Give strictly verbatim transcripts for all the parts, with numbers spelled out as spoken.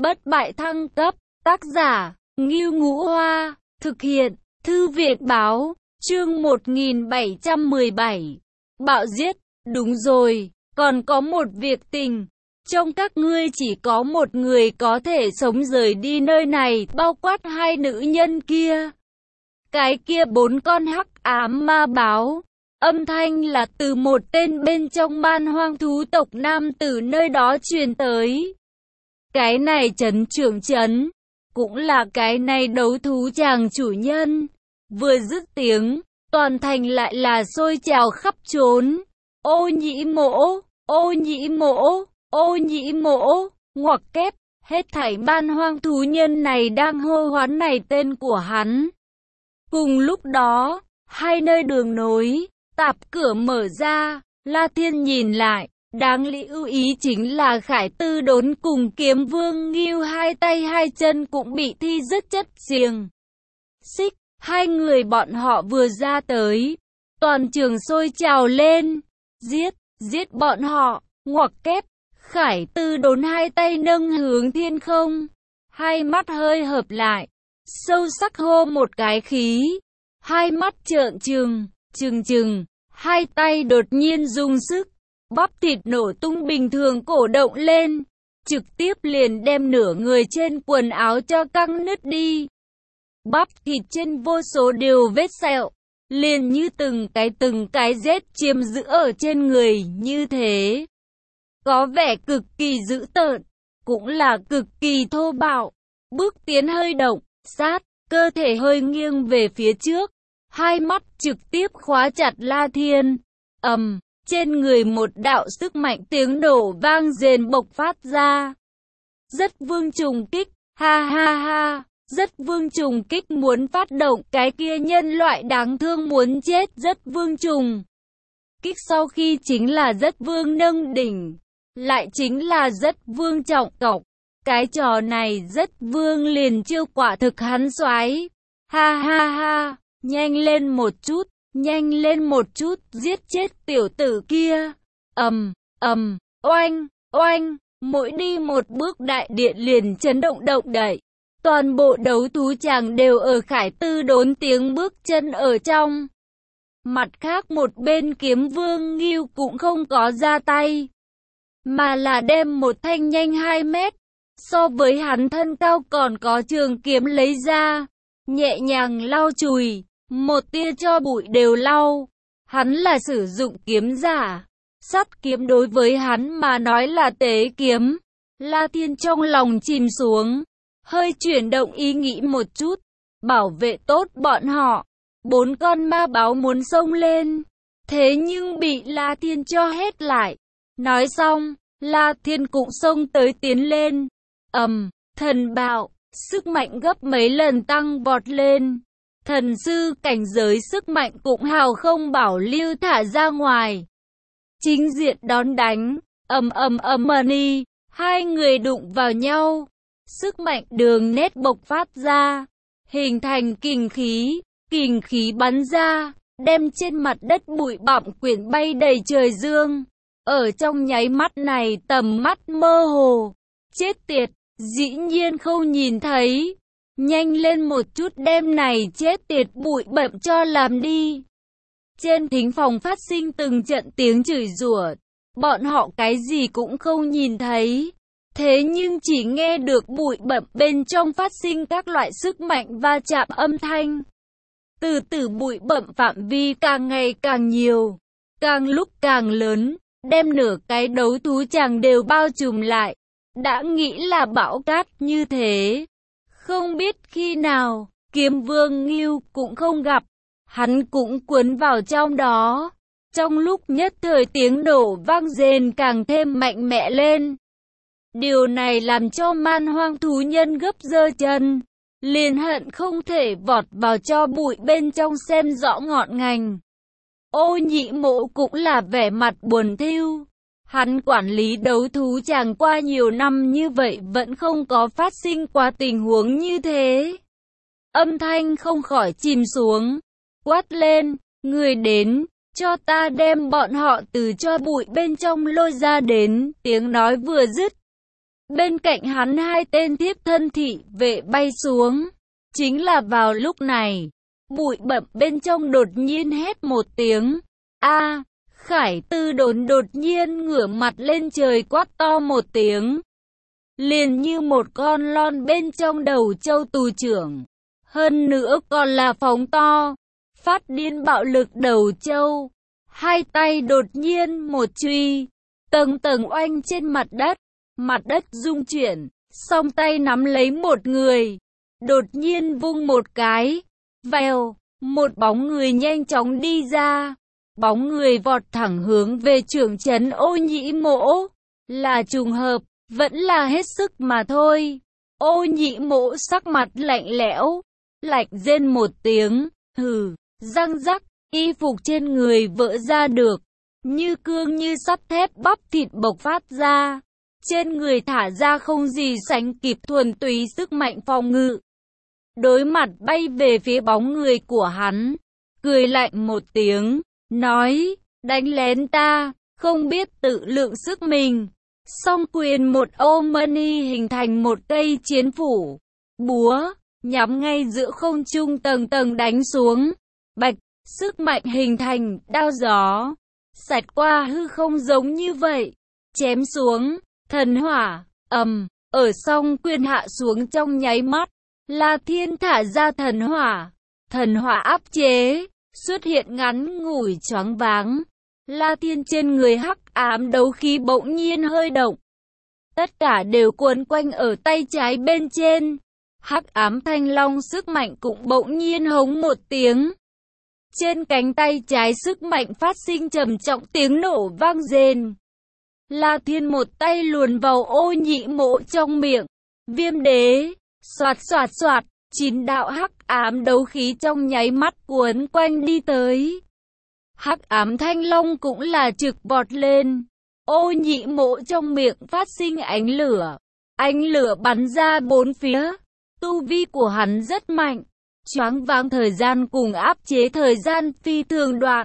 Bất bại thăng cấp, tác giả, Ngưu Ngũ Hoa, thực hiện, Thư viện báo, chương một nghìn bảy trăm mười bảy. Bạo giết, đúng rồi, còn có một việc tình. Trong các ngươi chỉ có một người có thể sống rời đi nơi này, bao quát hai nữ nhân kia. Cái kia bốn con hắc ám ma báo. Âm thanh là từ một tên bên trong man hoang thú tộc nam tử nơi đó truyền tới. Cái này trấn trưởng trấn, cũng là cái này đấu thú chàng chủ nhân. Vừa dứt tiếng, toàn thành lại là sôi trào khắp trốn. Ô nhĩ mỗ, ô nhĩ mỗ, ô nhĩ mỗ, ngoặc kép, hết thảy man hoang thú nhân này đang hô hoán này tên của hắn. Cùng lúc đó, hai nơi đường nối, tạp cửa mở ra, La Thiên nhìn lại, đáng lưu ý chính là Khải Tư Đốn cùng Kiếm Vương Ngưu hai tay hai chân cũng bị thi rất chất xiềng xích. Hai người bọn họ vừa ra tới, toàn trường sôi trào lên, giết, giết bọn họ, ngoặc kép, Khải Tư Đốn hai tay nâng hướng thiên không, hai mắt hơi hợp lại, sâu sắc hô một cái khí, hai mắt trợn trừng, trừng trừng, hai tay đột nhiên dùng sức, bắp thịt nổ tung bình thường cổ động lên, trực tiếp liền đem nửa người trên quần áo cho căng nứt đi. Bắp thịt trên vô số điều vết sẹo, liền như từng cái từng cái rết chiếm giữ ở trên người như thế. Có vẻ cực kỳ dữ tợn, cũng là cực kỳ thô bạo. Bước tiến hơi động, sát, cơ thể hơi nghiêng về phía trước, hai mắt trực tiếp khóa chặt La Thiên. Ầm, trên người một đạo sức mạnh tiếng nổ vang rền bộc phát ra. Rất vương trùng kích, ha ha ha. Rất vương trùng kích muốn phát động, cái kia nhân loại đáng thương muốn chết rất vương trùng kích sau khi chính là rất vương nâng đỉnh, lại chính là rất vương trọng cọc. Cái trò này rất vương liền chiêu quả thực hắn xoái. Ha ha ha, nhanh lên một chút, nhanh lên một chút, giết chết tiểu tử kia. Ầm, ầm, oanh, oanh, mỗi đi một bước đại điện liền chấn động động đậy. Toàn bộ đấu thú chàng đều ở Khải Tư Đốn tiếng bước chân ở trong. Mặt khác một bên Kiếm Vương Ngưu cũng không có ra tay, mà là đem một thanh nhanh hai mét, so với hắn thân cao còn có trường kiếm lấy ra, nhẹ nhàng lau chùi, một tia cho bụi đều lau. Hắn là sử dụng kiếm giả, sắt kiếm đối với hắn mà nói là tế kiếm. La Thiên trong lòng chìm xuống, hơi chuyển động ý nghĩ một chút, bảo vệ tốt bọn họ. Bốn con ma báo muốn xông lên, thế nhưng bị La Thiên cho hết lại. Nói xong, La Thiên cũng xông tới tiến lên. Ầm, thần bạo, sức mạnh gấp mấy lần tăng vọt lên. Thần sư cảnh giới sức mạnh cũng hào không bảo lưu thả ra ngoài. Chính diện đón đánh, ầm ầm ầm mani, hai người đụng vào nhau. Sức mạnh đường nét bộc phát ra, hình thành kình khí, kình khí bắn ra, đem trên mặt đất bụi bặm quyển bay đầy trời dương. Ở trong nháy mắt này tầm mắt mơ hồ, chết tiệt, dĩ nhiên không nhìn thấy. Nhanh lên một chút đem này chết tiệt bụi bặm cho làm đi. Trên thính phòng phát sinh từng trận tiếng chửi rủa, bọn họ cái gì cũng không nhìn thấy. Thế nhưng chỉ nghe được bụi bặm bên trong phát sinh các loại sức mạnh va chạm âm thanh. Từ từ bụi bặm phạm vi càng ngày càng nhiều, càng lúc càng lớn, đem nửa cái đấu thú chàng đều bao trùm lại. Đã nghĩ là bão cát như thế, không biết khi nào, Kiếm Vương Ngưu cũng không gặp, hắn cũng cuốn vào trong đó. Trong lúc nhất thời tiếng nổ vang rền càng thêm mạnh mẽ lên. Điều này làm cho man hoang thú nhân gấp giơ chân, liền hận không thể vọt vào cho bụi bên trong xem rõ ngọn ngành. Ô nhị mộ cũng là vẻ mặt buồn thiu. Hắn quản lý đấu thú chàng qua nhiều năm như vậy vẫn không có phát sinh qua tình huống như thế. Âm thanh không khỏi chìm xuống, quát lên, người đến, cho ta đem bọn họ từ cho bụi bên trong lôi ra đến. Tiếng nói vừa dứt, Bên cạnh hắn hai tên thiếp thân thị vệ bay xuống. Chính là vào lúc này, bụi bặm bên trong đột nhiên hét một tiếng. A, Khải Tư Đốn đột nhiên ngửa mặt lên trời quát to một tiếng. Liền như một con lon bên trong đầu châu tù trưởng. Hơn nữa còn là phóng to, phát điên bạo lực đầu châu. Hai tay đột nhiên một truy, tầng tầng oanh trên mặt đất. Mặt đất rung chuyển, song tay nắm lấy một người. Đột nhiên vung một cái, vèo, một bóng người nhanh chóng đi ra. Bóng người vọt thẳng hướng về trưởng trấn Ô Nhĩ Mỗ. Là trùng hợp, vẫn là hết sức mà thôi. Ô Nhĩ Mỗ sắc mặt lạnh lẽo, lạnh rên một tiếng, hừ, răng rắc, y phục trên người vỡ ra được. Như cương như sắt thép bắp thịt bộc phát ra. Trên người thả ra không gì sánh kịp thuần túy sức mạnh phòng ngự. Đối mặt bay về phía bóng người của hắn, cười lạnh một tiếng, nói, đánh lén ta, không biết tự lượng sức mình. Song quyền một ô mani hình thành một cây chiến phủ, búa, nhắm ngay giữa không trung tầng tầng đánh xuống. Bạch, sức mạnh hình thành, đao gió, xẹt qua hư không giống như vậy, chém xuống. Thần hỏa, ầm, ở song quyền hạ xuống trong nháy mắt, La Thiên thả ra thần hỏa, thần hỏa áp chế, xuất hiện ngắn ngủi choáng váng. La Thiên trên người hắc ám đấu khí bỗng nhiên hơi động. Tất cả đều cuốn quanh ở tay trái bên trên. Hắc ám thanh long sức mạnh cũng bỗng nhiên hống một tiếng. Trên cánh tay trái sức mạnh phát sinh trầm trọng tiếng nổ vang rền. La Thiên một tay luồn vào Ô Nhĩ Mỗ trong miệng. Viêm đế, xoạt xoạt xoạt, chín đạo hắc ám đấu khí trong nháy mắt cuốn quanh đi tới. Hắc ám thanh long cũng là trực vọt lên. Ô Nhĩ Mỗ trong miệng phát sinh ánh lửa. Ánh lửa bắn ra bốn phía. Tu vi của hắn rất mạnh. Choáng váng thời gian cùng áp chế thời gian phi thường đoạn.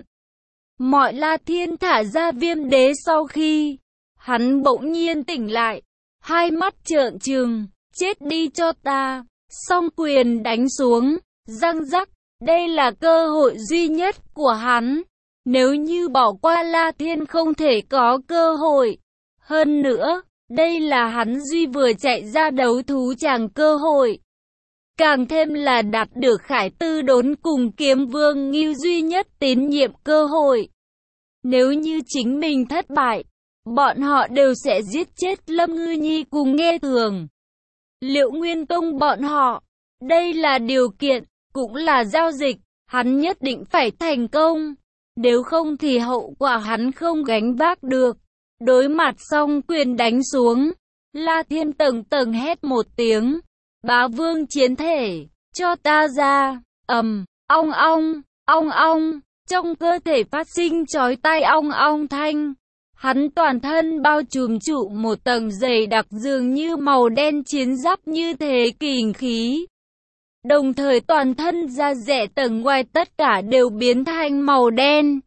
Mọi La Thiên thả ra viêm đế sau khi hắn bỗng nhiên tỉnh lại, hai mắt trợn trừng, chết đi cho ta, song quyền đánh xuống, răng rắc, đây là cơ hội duy nhất của hắn, nếu như bỏ qua La Thiên không thể có cơ hội, hơn nữa, đây là hắn duy vừa chạy ra đấu thú chàng cơ hội, càng thêm là đạt được Khải Tư Đốn cùng Kiếm Vương Ngưu duy nhất tín nhiệm cơ hội, nếu như chính mình thất bại, bọn họ đều sẽ giết chết Lâm Ngư Nhi cùng Nghe Thường. Liệu Nguyên Tông bọn họ, đây là điều kiện, cũng là giao dịch, hắn nhất định phải thành công. Nếu không thì hậu quả hắn không gánh vác được. Đối mặt xong quyền đánh xuống, La Thiên tầng tầng hét một tiếng. Bá Vương chiến thể, cho ta ra, ầm, ong ong, ong ong, trong cơ thể phát sinh chói tai ong ong thanh. Hắn toàn thân bao trùm trụ một tầng dày đặc dường như màu đen chiến giáp như thế kình khí. Đồng thời toàn thân da rẻ tầng ngoài tất cả đều biến thành màu đen.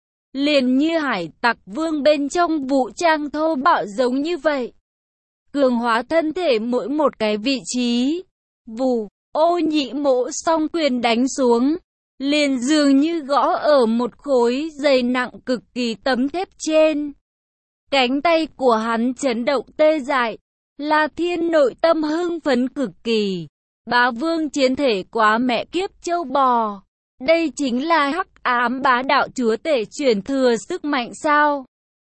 Liền như hải tặc vương bên trong vũ trang thô bạo giống như vậy. Cường hóa thân thể mỗi một cái vị trí. Vù, Ô Nhĩ Mỗ song quyền đánh xuống. Liền dường như gõ ở một khối dày nặng cực kỳ tấm thép trên. Cánh tay của hắn chấn động tê dại. La Thiên nội tâm hưng phấn cực kỳ. Bá Vương chiến thể quá mẹ kiếp châu bò. Đây chính là hắc ám bá đạo chúa tể truyền thừa sức mạnh sao?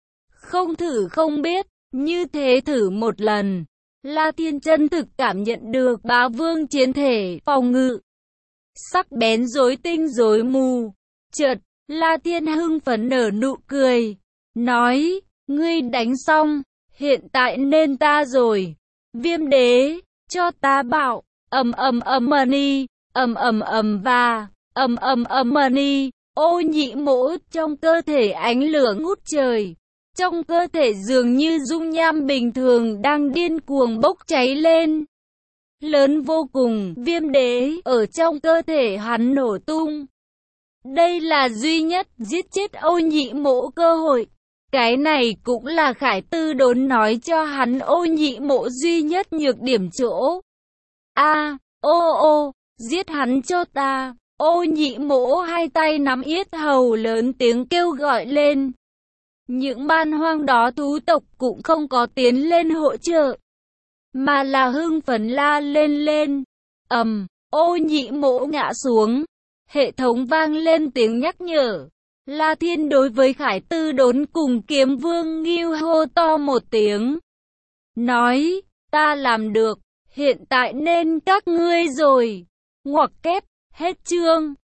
Không thử không biết, như thế thử một lần. La Thiên chân thực cảm nhận được Bá Vương chiến thể phòng ngự. Sắc bén rối tinh rối mù. Chợt, La Thiên hưng phấn nở nụ cười. Nói, ngươi đánh xong, hiện tại nên ta rồi. Viêm đế, cho ta bảo, ầm ầm ầm mani, ầm ầm ầm và, ầm ầm ầm mani. Ô Nhĩ Mỗ trong cơ thể ánh lửa ngút trời. Trong cơ thể dường như dung nham bình thường đang điên cuồng bốc cháy lên. Lớn vô cùng, viêm đế ở trong cơ thể hắn nổ tung. Đây là duy nhất giết chết Ô Nhĩ Mỗ cơ hội. Cái này cũng là Khải Tư Đốn nói cho hắn Ô Nhị Mộ duy nhất nhược điểm chỗ. A, ô ô, giết hắn cho ta. Ô Nhị Mộ hai tay nắm yết hầu lớn tiếng kêu gọi lên. Những man hoang đó thú tộc cũng không có tiến lên hỗ trợ, mà là hưng phấn la lên lên. Ầm, Ô Nhị Mộ ngã xuống. Hệ thống vang lên tiếng nhắc nhở. La Thiên đối với Khải Tư Đốn cùng Kiếm Vương Ngưu hô to một tiếng. Nói, ta làm được, hiện tại nên các ngươi rồi. Ngoặc kép, hết chương.